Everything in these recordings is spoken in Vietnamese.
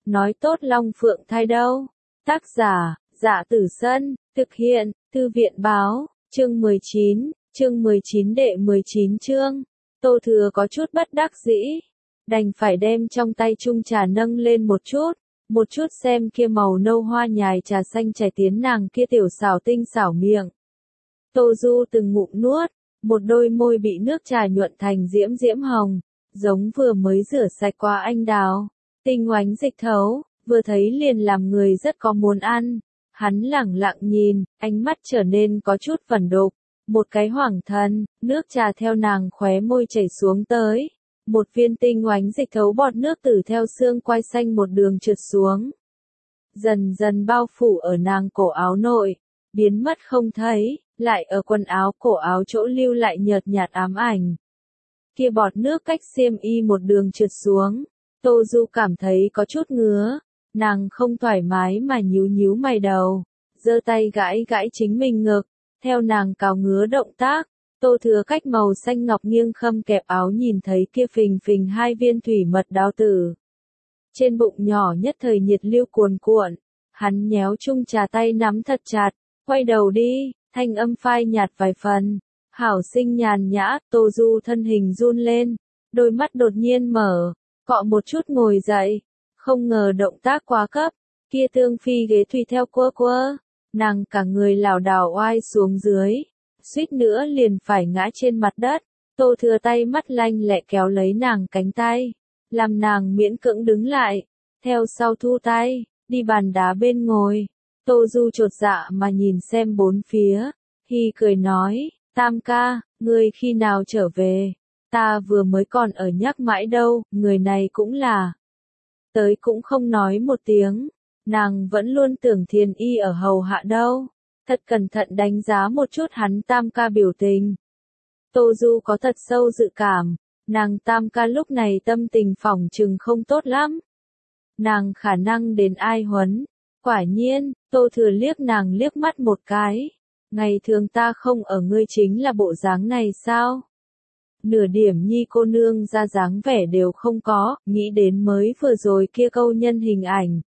nói tốt Long Phượng thai đâu. Tác giả, Dạ Tử Sân, thực hiện, Thư viện báo, chương 19 đệ 19 chương. Tô Thừa có chút bất đắc dĩ, đành phải đem trong tay chung trà nâng lên một chút xem kia màu nâu hoa nhài trà xanh chảy tiến nàng kia tiểu xảo tinh xảo miệng. Tô Du từng ngụm nuốt, một đôi môi bị nước trà nhuận thành diễm diễm hồng, giống vừa mới rửa sạch qua anh đào, tinh oánh dịch thấu, vừa thấy liền làm người rất có muốn ăn. Hắn lẳng lặng nhìn, ánh mắt trở nên có chút vẩn đục, một cái hoảng thần, nước trà theo nàng khóe môi chảy xuống tới. Một viên tinh oánh dịch thấu bọt nước từ theo xương quai xanh một đường trượt xuống. Dần dần bao phủ ở nàng cổ áo nội, biến mất không thấy, lại ở quần áo cổ áo chỗ lưu lại nhợt nhạt ám ảnh. Kia bọt nước cách xiêm y một đường trượt xuống, Tô Du cảm thấy có chút ngứa, nàng không thoải mái mà nhíu nhíu mày đầu, giơ tay gãi gãi chính mình ngực, theo nàng cào ngứa động tác. Tô Thừa cách màu xanh ngọc nghiêng khâm kẹp áo nhìn thấy kia phình phình hai viên thủy mật đào tử. Trên bụng nhỏ nhất thời nhiệt lưu cuồn cuộn, hắn nhéo chung trà tay nắm thật chặt, quay đầu đi, thanh âm phai nhạt vài phần. Hảo sinh nhàn nhã, Tô Du thân hình run lên, đôi mắt đột nhiên mở, cọ một chút ngồi dậy, không ngờ động tác quá cấp, kia tương phi ghế tùy theo quơ, nàng cả người lảo đảo oai xuống dưới. Suýt nữa liền phải ngã trên mặt đất, Tô Thừa tay mắt lanh lẹ kéo lấy nàng cánh tay, làm nàng miễn cưỡng đứng lại, theo sau thu tay, đi bàn đá bên ngồi. Tô Du chột dạ mà nhìn xem bốn phía, hi cười nói, Tam ca, ngươi khi nào trở về, ta vừa mới còn ở nhắc mãi đâu, người này cũng là. Tới cũng không nói một tiếng, nàng vẫn luôn tưởng Thiền Y ở hầu hạ đâu. Thật cẩn thận đánh giá một chút hắn Tam ca biểu tình. Tô Du có thật sâu dự cảm, nàng Tam ca lúc này tâm tình phỏng chừng không tốt lắm. Nàng khả năng đến ai huấn. Quả nhiên, Tô Thừa liếc nàng liếc mắt một cái. Ngày thường ta không ở ngươi chính là bộ dáng này sao? Nửa điểm nhi cô nương ra dáng vẻ đều không có, nghĩ đến mới vừa rồi kia câu nhân hình ảnh.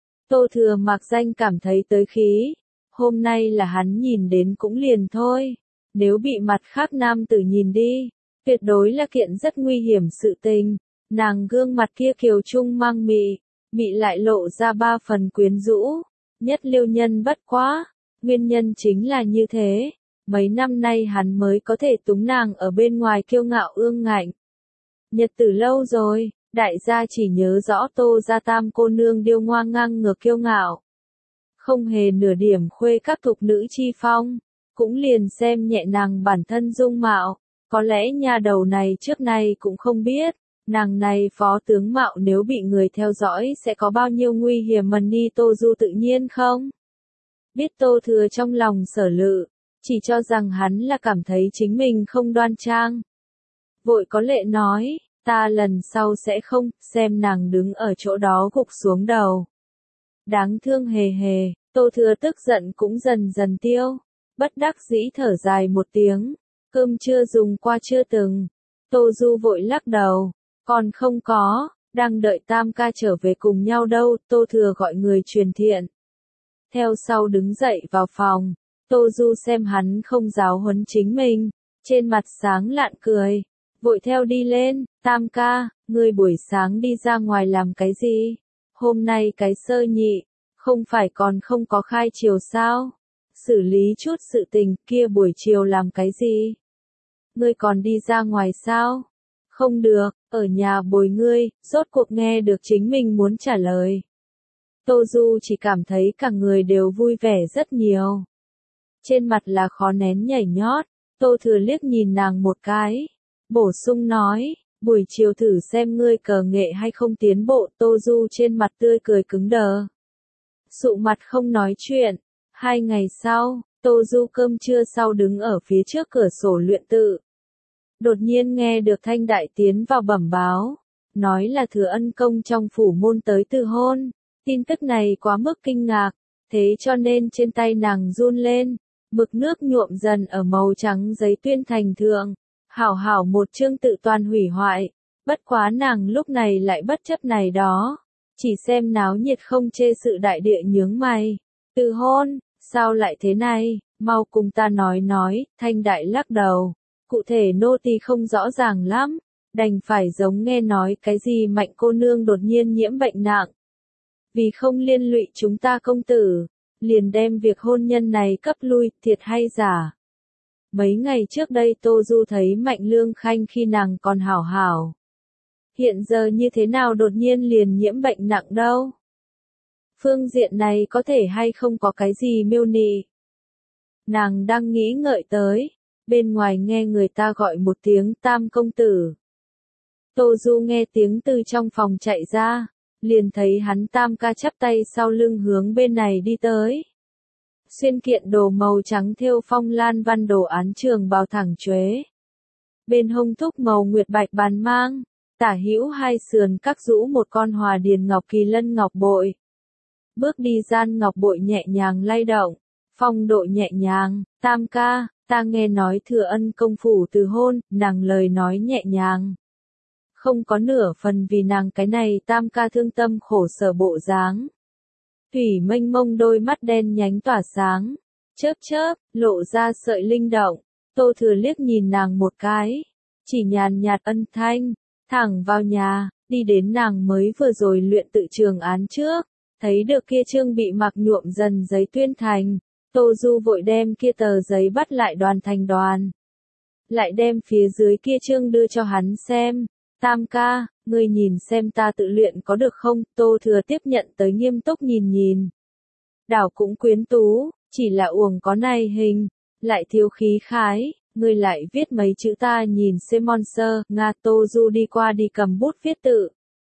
Tô Thừa mặc danh cảm thấy tới khí. Hôm nay là hắn nhìn đến cũng liền thôi, nếu bị mặt khác nam tử nhìn đi, tuyệt đối là kiện rất nguy hiểm sự tình. Nàng gương mặt kia kiều trung mang mị lại lộ ra ba phần quyến rũ, nhất liêu nhân bất quá, nguyên nhân chính là như thế, mấy năm nay hắn mới có thể túng nàng ở bên ngoài kiêu ngạo ương ngạnh. Nhật tử lâu rồi, đại gia chỉ nhớ rõ Tô gia Tam cô nương điêu ngoa ngang ngược kiêu ngạo. Không hề nửa điểm khuê các thục nữ chi phong, cũng liền xem nhẹ nàng bản thân dung mạo, có lẽ nhà đầu này trước nay cũng không biết, nàng này phó tướng mạo nếu bị người theo dõi sẽ có bao nhiêu nguy hiểm mà ni Tô Du tự nhiên không? Biết Tô Thừa trong lòng sở lự, chỉ cho rằng hắn là cảm thấy chính mình không đoan trang. Vội có lệ nói, ta lần sau sẽ không, xem nàng đứng ở chỗ đó gục xuống đầu. Đáng thương hề hề, Tô Thừa tức giận cũng dần dần tiêu, bất đắc dĩ thở dài một tiếng, cơm chưa dùng qua chưa từng. Tô Du vội lắc đầu, còn không có, đang đợi Tam ca trở về cùng nhau đâu. Tô Thừa gọi người truyền thiện. Theo sau đứng dậy vào phòng, Tô Du xem hắn không giáo huấn chính mình, trên mặt sáng lạn cười, vội theo đi lên. Tam ca, ngươi buổi sáng đi ra ngoài làm cái gì? Hôm nay cái sơ nhị, không phải còn không có khai chiều sao? Xử lý chút sự tình kia buổi chiều làm cái gì? Ngươi còn đi ra ngoài sao? Không được, ở nhà bồi ngươi. Rốt cuộc nghe được chính mình muốn trả lời. Tô Du chỉ cảm thấy cả người đều vui vẻ rất nhiều. Trên mặt là khó nén nhảy nhót, Tô Thừa liếc nhìn nàng một cái, bổ sung nói, buổi chiều thử xem ngươi cờ nghệ hay không tiến bộ. Tô Du trên mặt tươi cười cứng đờ, sụ mặt không nói chuyện. 2 ngày sau, Tô Du cơm trưa sau đứng ở phía trước cửa sổ luyện tự. Đột nhiên nghe được Thanh Đại tiến vào bẩm báo, nói là Thừa Ân công trong phủ môn tới từ hôn. Tin tức này quá mức kinh ngạc, thế cho nên trên tay nàng run lên, mực nước nhuộm dần ở màu trắng giấy tuyên thành thượng, hảo một chương tự toàn hủy hoại. Bất quá nàng lúc này lại bất chấp này đó, Chỉ xem náo nhiệt không chê sự đại địa nhướng mày. Từ hôn, sao lại thế này, mau cùng ta nói, Thanh Đại lắc đầu. Cụ thể nô tỳ không rõ ràng lắm, đành phải giống nghe nói cái gì Mạnh cô nương đột nhiên nhiễm bệnh nặng. Vì không liên lụy chúng ta công tử, liền đem việc hôn nhân này cấp lui, thiệt hay giả. Mấy ngày trước đây Tô Du thấy Mạnh Lương Khanh khi nàng còn hảo hảo. Hiện giờ như thế nào đột nhiên liền nhiễm bệnh nặng đâu? Phương diện này có thể hay không có cái gì miêu nị? Nàng đang nghĩ ngợi tới, bên ngoài nghe người ta gọi một tiếng Tam công tử. Tô Du nghe tiếng từ trong phòng chạy ra, liền thấy hắn Tam ca chắp tay sau lưng hướng bên này đi tới. Xuyên kiện đồ màu trắng thêu phong lan văn đồ án trường bào thẳng chuế. Bên hông thúc màu nguyệt bạch bàn mang, tả hữu hai sườn các rũ một con hòa điền ngọc kỳ lân ngọc bội. Bước đi gian ngọc bội nhẹ nhàng lay động, phong độ nhẹ nhàng, Tam ca, ta nghe nói Thừa Ân công phủ từ hôn, nàng lời nói nhẹ nhàng. Không có nửa phần vì nàng cái này Tam ca thương tâm khổ sở bộ dáng. Thủy mênh mông đôi mắt đen nhánh tỏa sáng, chớp chớp, lộ ra sợi linh động. Tô Thừa liếc nhìn nàng một cái, chỉ nhàn nhạt ân thanh, thẳng vào nhà, đi đến nàng mới vừa rồi luyện tự trường án trước, thấy được kia chương bị mặc nhuộm dần giấy tuyên thành. Tô Du vội đem kia tờ giấy bắt lại đoàn thành đoàn. Lại đem phía dưới kia chương đưa cho hắn xem. Tam ca, ngươi nhìn xem ta tự luyện có được không? Tô Thừa tiếp nhận tới nghiêm túc nhìn nhìn. Đảo cũng quyến tú, chỉ là uổng có này hình, lại thiếu khí khái, ngươi lại viết mấy chữ ta nhìn xem monster, Nga. Tô Du đi qua đi cầm bút viết tự.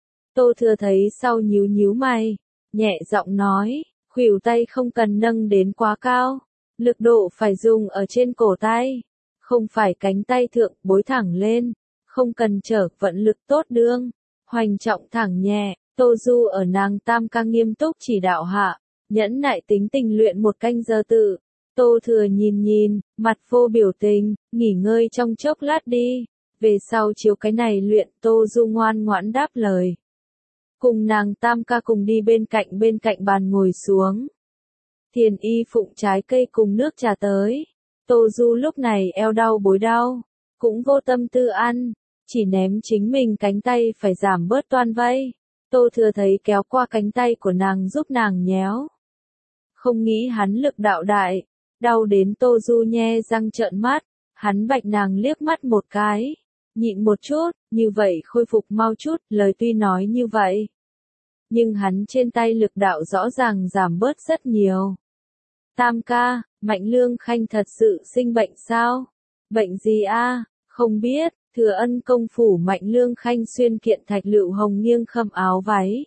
Tô Thừa thấy sau nhíu nhíu mày, nhẹ giọng nói, khuỷu tay không cần nâng đến quá cao, lực độ phải dùng ở trên cổ tay, không phải cánh tay thượng bối thẳng lên, không cần trở vận lực tốt đương, hoành trọng thẳng nhẹ. Tô Du ở nàng Tam ca nghiêm túc chỉ đạo hạ, nhẫn nại tính tình luyện một canh giờ tự. Tô Thừa nhìn nhìn, mặt vô biểu tình, nghỉ ngơi trong chốc lát đi, về sau chiếu cái này luyện. Tô Du ngoan ngoãn đáp lời. Cùng nàng Tam ca cùng đi bên cạnh bàn ngồi xuống. Thiền y phụng trái cây cùng nước trà tới. Tô Du lúc này eo đau bối đau, cũng vô tâm tư ăn, chỉ ném chính mình cánh tay phải giảm bớt toan vây. Tô Thừa thấy kéo qua cánh tay của nàng giúp nàng nhéo. Không nghĩ hắn lực đạo đại, đau đến Tô Du nhe răng trợn mắt, hắn vạch nàng liếc mắt một cái, nhịn một chút, như vậy khôi phục mau chút, lời tuy nói như vậy. Nhưng hắn trên tay lực đạo rõ ràng giảm bớt rất nhiều. Tam ca, Mạnh Lương Khanh thật sự sinh bệnh sao? Bệnh gì a? Không biết. Thừa Ân công phủ Mạnh Lương Khanh xuyên kiện thạch lựu hồng nghiêng khâm áo váy.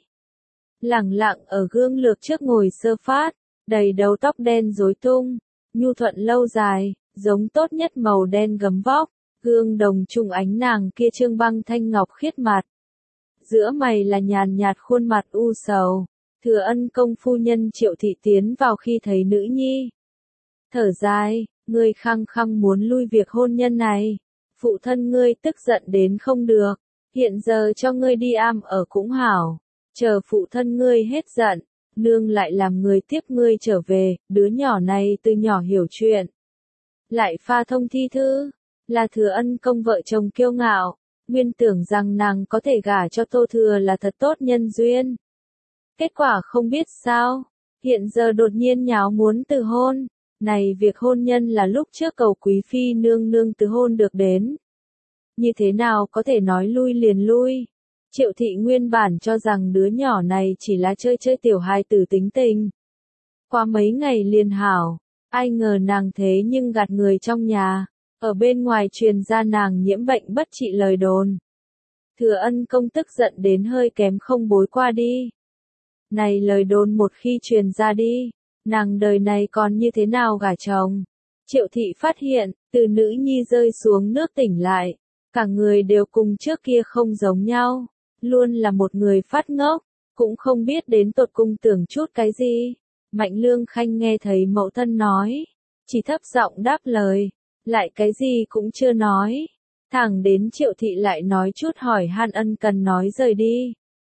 Lẳng lặng ở gương lược trước ngồi sơ phát, đầy đầu tóc đen rối tung, nhu thuận lâu dài, giống tốt nhất màu đen gấm vóc, gương đồng trùng ánh nàng kia trương băng thanh ngọc khiết mặt. Giữa mày là nhàn nhạt khuôn mặt u sầu. Thừa Ân công phu nhân Triệu thị tiến vào khi thấy nữ nhi. Thở dài, ngươi khăng khăng muốn lui việc hôn nhân này. Phụ thân ngươi tức giận đến không được, hiện giờ cho ngươi đi am ở cũng hảo, chờ phụ thân ngươi hết giận, nương lại làm người tiếp ngươi trở về. Đứa nhỏ này từ nhỏ hiểu chuyện, lại pha thông thi thư, là Thừa Ân công vợ chồng kiêu ngạo, nguyên tưởng rằng nàng có thể gả cho Tô Thừa là thật tốt nhân duyên. Kết quả không biết sao, hiện giờ đột nhiên nháo muốn từ hôn. Này việc hôn nhân là lúc trước cầu quý phi nương nương từ hôn được đến. Như thế nào có thể nói lui liền lui? Triệu thị nguyên bản cho rằng đứa nhỏ này chỉ là chơi chơi tiểu hài tử tính tình. Qua mấy ngày liền hảo, ai ngờ nàng thế nhưng gạt người trong nhà, ở bên ngoài truyền ra nàng nhiễm bệnh bất trị lời đồn. Thừa Ân công tức giận đến hơi kém không bối qua đi. Này lời đồn một khi truyền ra đi, nàng đời này còn như thế nào gả chồng? Triệu thị phát hiện, từ nữ nhi rơi xuống nước tỉnh lại, cả người đều cùng trước kia không giống nhau, luôn là một người phát ngốc, cũng không biết đến tột cùng tưởng chút cái gì. Mạnh Lương Khanh nghe thấy mẫu thân nói, chỉ thấp giọng đáp lời, lại cái gì cũng chưa nói. Thẳng đến Triệu thị lại nói chút hỏi han ân cần nói rời đi.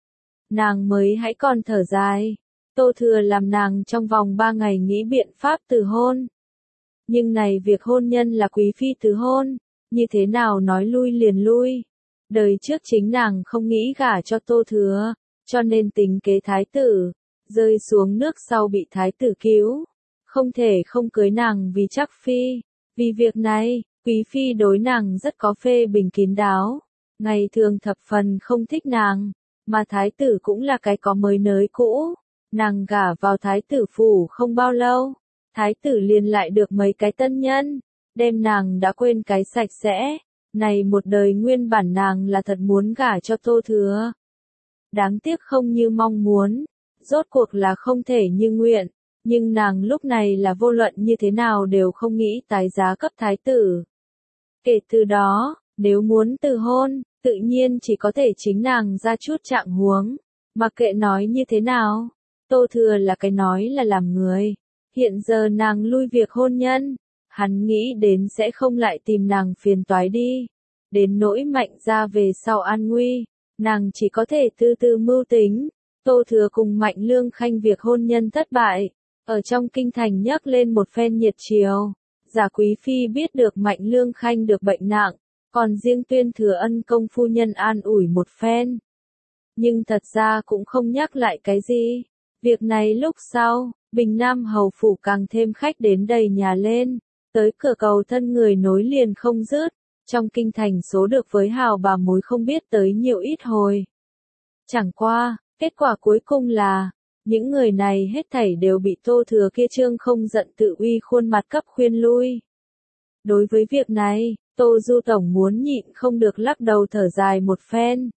nàng mới hãy còn thở dài. Tô Thừa làm nàng trong vòng 3 ngày nghĩ biện pháp từ hôn. Nhưng này việc hôn nhân là quý phi từ hôn, như thế nào nói lui liền lui. Đời trước chính nàng không nghĩ gả cho Tô Thừa, cho nên tính kế thái tử, rơi xuống nước sau bị thái tử cứu. Không thể không cưới nàng vì chắc phi. Vì việc này, quý phi đối nàng rất có phê bình kín đáo. Ngày thường thập phần không thích nàng, mà thái tử cũng là cái có mới nới cũ. Nàng gả vào thái tử phủ không bao lâu, thái tử liền lại được mấy cái tân nhân, đem nàng đã quên cái sạch sẽ. Này một đời nguyên bản nàng là thật muốn gả cho Tô Thừa. Đáng tiếc không như mong muốn, rốt cuộc là không thể như nguyện, nhưng nàng lúc này là vô luận như thế nào đều không nghĩ tái giá cấp thái tử. Kể từ đó, nếu muốn từ hôn, tự nhiên chỉ có thể chính nàng ra chút trạng huống, mặc kệ nói như thế nào. Tô Thừa là cái nói là làm người, hiện giờ nàng lui việc hôn nhân, hắn nghĩ đến sẽ không lại tìm nàng phiền toái đi. Đến nỗi Mạnh gia về sau an nguy, nàng chỉ có thể từ từ mưu tính. Tô Thừa cùng Mạnh Lương Khanh việc hôn nhân thất bại, ở trong kinh thành nhấc lên một phen nhiệt triều. Giả quý phi biết được Mạnh Lương Khanh được bệnh nặng, còn riêng Tuyên Thừa Ân công phu nhân an ủi một phen. Nhưng thật ra cũng không nhắc lại cái gì. Việc này lúc sau, Bình Nam hầu phủ càng thêm khách đến đầy nhà lên, tới cửa cầu thân người nối liền không dứt, trong kinh thành số được với hào bà mối không biết tới nhiều ít hồi. Chẳng qua, kết quả cuối cùng là, những người này hết thảy đều bị Tô Thừa kia trương không giận tự uy khuôn mặt cấp khuyên lui. Đối với việc này, Tô Du Tổng muốn nhịn không được lắc đầu thở dài một phen.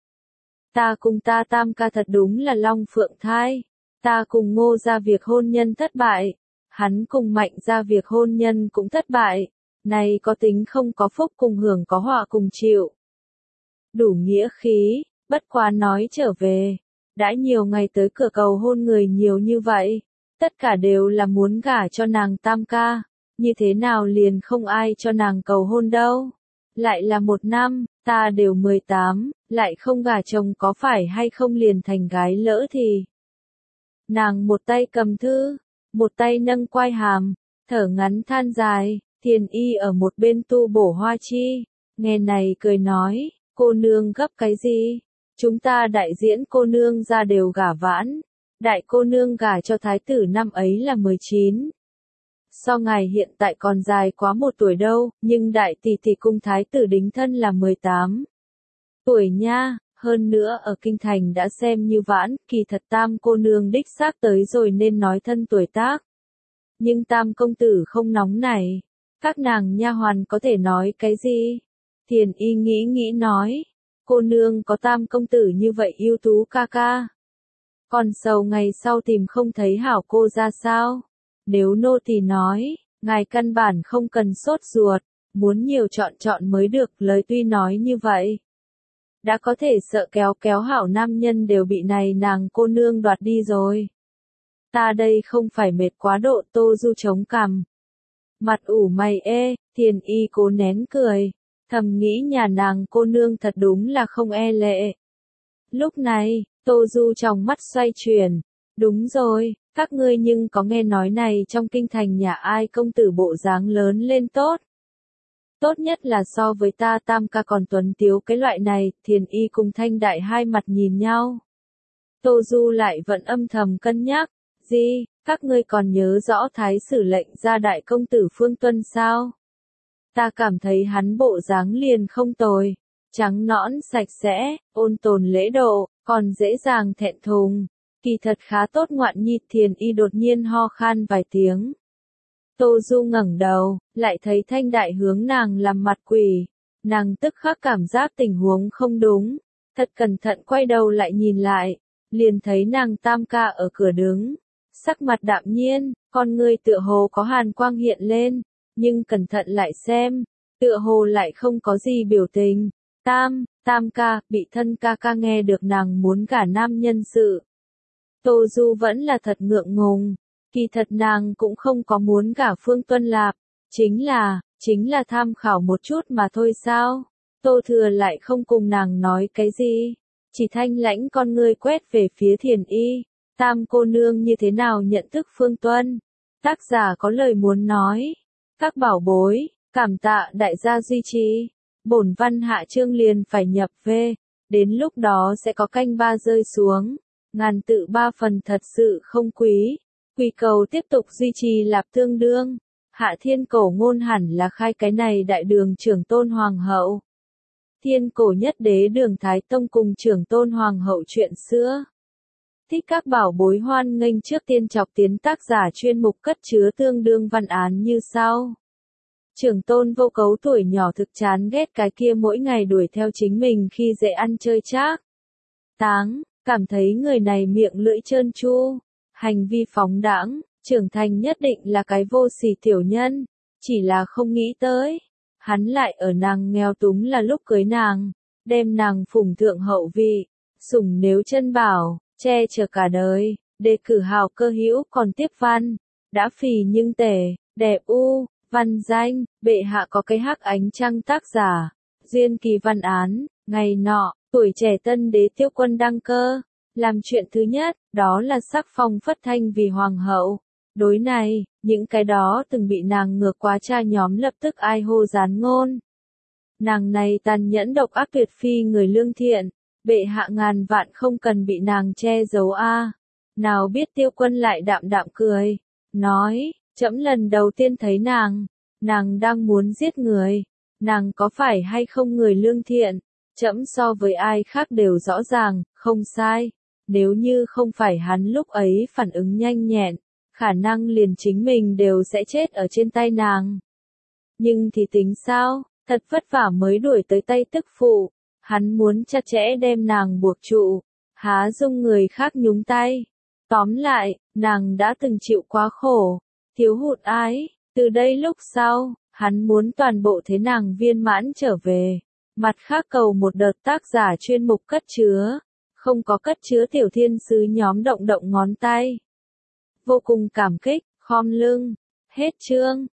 Ta cùng ta tam ca thật đúng là long phượng thai. Ta cùng Ngô ra việc hôn nhân thất bại, hắn cùng Mạnh ra việc hôn nhân cũng thất bại, này có tính không có phúc cùng hưởng có họa cùng chịu. Đủ nghĩa khí, bất quá nói trở về, đã nhiều ngày tới cửa cầu hôn người nhiều như vậy, tất cả đều là muốn gả cho nàng tam ca, như thế nào liền không ai cho nàng cầu hôn đâu. Lại là 1 năm, ta đều 18, lại không gả chồng có phải hay không liền thành gái lỡ thì. Nàng một tay cầm thư, một tay nâng quai hàm, thở ngắn than dài, Thiền Y ở một bên tu bổ hoa chi, nghe này cười nói, cô nương gấp cái gì? Chúng ta đại diễn cô nương ra đều gả vãn, đại cô nương gả cho thái tử năm ấy là 19. So ngài hiện tại còn dài quá 1 tuổi đâu, nhưng đại tỷ tỷ cung thái tử đính thân là 18 tuổi nha. Hơn nữa ở kinh thành đã xem như vãn, kỳ thật tam cô nương đích xác tới rồi nên nói thân tuổi tác. Nhưng tam công tử không nóng này, các nàng nha hoàn có thể nói cái gì? Thiền Y nghĩ nói, cô nương có tam công tử như vậy ưu tú ca ca. Còn sầu ngày sau tìm không thấy hảo cô ra sao? Nếu nô tỳ nói, ngài căn bản không cần sốt ruột, muốn nhiều chọn mới được, lời tuy nói như vậy. Đã có thể sợ kéo hảo nam nhân đều bị này nàng cô nương đoạt đi rồi. Ta đây không phải mệt quá độ. Tô Du chống cằm. Mặt ủ mày Thiền Y cố nén cười, thầm nghĩ nhà nàng cô nương thật đúng là không e lệ. Lúc này, Tô Du trong mắt xoay chuyển. Đúng rồi, các ngươi nhưng có nghe nói này trong kinh thành nhà ai công tử bộ dáng lớn lên tốt. Tốt nhất là so với ta tam ca còn tuấn tiếu cái loại này. Thiền Y cùng Thanh Đại hai mặt nhìn nhau. Tô Du lại vẫn âm thầm cân nhắc, gì, các ngươi còn nhớ rõ thái sử lệnh ra đại công tử Phương Tuân sao? Ta cảm thấy hắn bộ dáng liền không tồi, trắng nõn sạch sẽ, ôn tồn lễ độ, còn dễ dàng thẹn thùng, kỳ thật khá tốt ngoạn nhi. Thiền Y đột nhiên ho khan vài tiếng. Tô Du ngẩng đầu, lại thấy Thanh Đại hướng nàng làm mặt quỷ, nàng tức khắc cảm giác tình huống không đúng, thật cẩn thận quay đầu lại nhìn lại, liền thấy nàng tam ca ở cửa đứng, sắc mặt đạm nhiên, con ngươi tựa hồ có hàn quang hiện lên, nhưng cẩn thận lại xem, tựa hồ lại không có gì biểu tình. Tam ca, bị thân ca ca nghe được nàng muốn gả nam nhân sự. Tô Du vẫn là thật ngượng ngùng. Kỳ thật nàng cũng không có muốn gả Phương Tuân Lạp, chính là tham khảo một chút mà thôi sao. Tô Thừa lại không cùng nàng nói cái gì, chỉ thanh lãnh con ngươi quét về phía Thiền Y. Tam cô nương như thế nào nhận thức Phương Tuân? Tác giả có lời muốn nói. Các bảo bối, cảm tạ đại gia duy trì. Bổn văn hạ chương liền phải nhập về. Đến lúc đó sẽ có canh ba rơi xuống. Ngàn tự 3 phần thật sự không quý. Quy cầu tiếp tục duy trì lạp tương đương. Hạ thiên cổ ngôn hẳn là khai cái này đại đường trưởng tôn hoàng hậu. Thiên cổ nhất đế đường Thái Tông cùng trưởng tôn hoàng hậu chuyện xưa. Thích các bảo bối hoan nghênh trước tiên chọc tiến tác giả chuyên mục cất chứa tương đương văn án như sau. Trưởng tôn vô cấu tuổi nhỏ thực chán ghét cái kia mỗi ngày đuổi theo chính mình khi dễ ăn chơi trác táng, cảm thấy người này miệng lưỡi trơn tru, hành vi phóng đãng, trưởng thành nhất định là cái vô sỉ tiểu nhân, chỉ là không nghĩ tới. Hắn lại ở nàng nghèo túng là lúc cưới nàng, đem nàng phủng thượng hậu vị, sủng nếu chân bảo, che chở cả đời, đề cử hào cơ hữu còn tiếp văn, đã phì nhưng tể, đẹp u, văn danh, bệ hạ có cái hắc ánh trăng tác giả, duyên kỳ văn án, ngày nọ, tuổi trẻ tân đế Tiêu Quân đăng cơ, làm chuyện thứ nhất, đó là sắc phong Phất Thanh vì hoàng hậu. Đối này, những cái đó từng bị nàng ngược quá cha nhóm lập tức ai hô gián ngôn. Nàng này tàn nhẫn độc ác tuyệt phi người lương thiện, bệ hạ ngàn vạn không cần bị nàng che giấu a. Nào biết Tiêu Quân lại đạm đạm cười, nói, trẫm lần đầu tiên thấy nàng đang muốn giết người, nàng có phải hay không người lương thiện, trẫm so với ai khác đều rõ ràng, không sai, nếu như không phải hắn lúc ấy phản ứng nhanh nhẹn, khả năng liền chính mình đều sẽ chết ở trên tay nàng. Nhưng thì tính sao, thật vất vả mới đuổi tới tay tức phụ, hắn muốn chặt chẽ đem nàng buộc trụ, há dung người khác nhúng tay. Tóm lại, nàng đã từng chịu quá khổ, thiếu hụt ái, từ đây lúc sau, hắn muốn toàn bộ thế nàng viên mãn trở về. Mặt khác cầu một đợt tác giả chuyên mục cất chứa, không có cất chứa tiểu thiên sứ nhóm động động ngón tay. Vô cùng cảm kích, khom lưng, hết chương.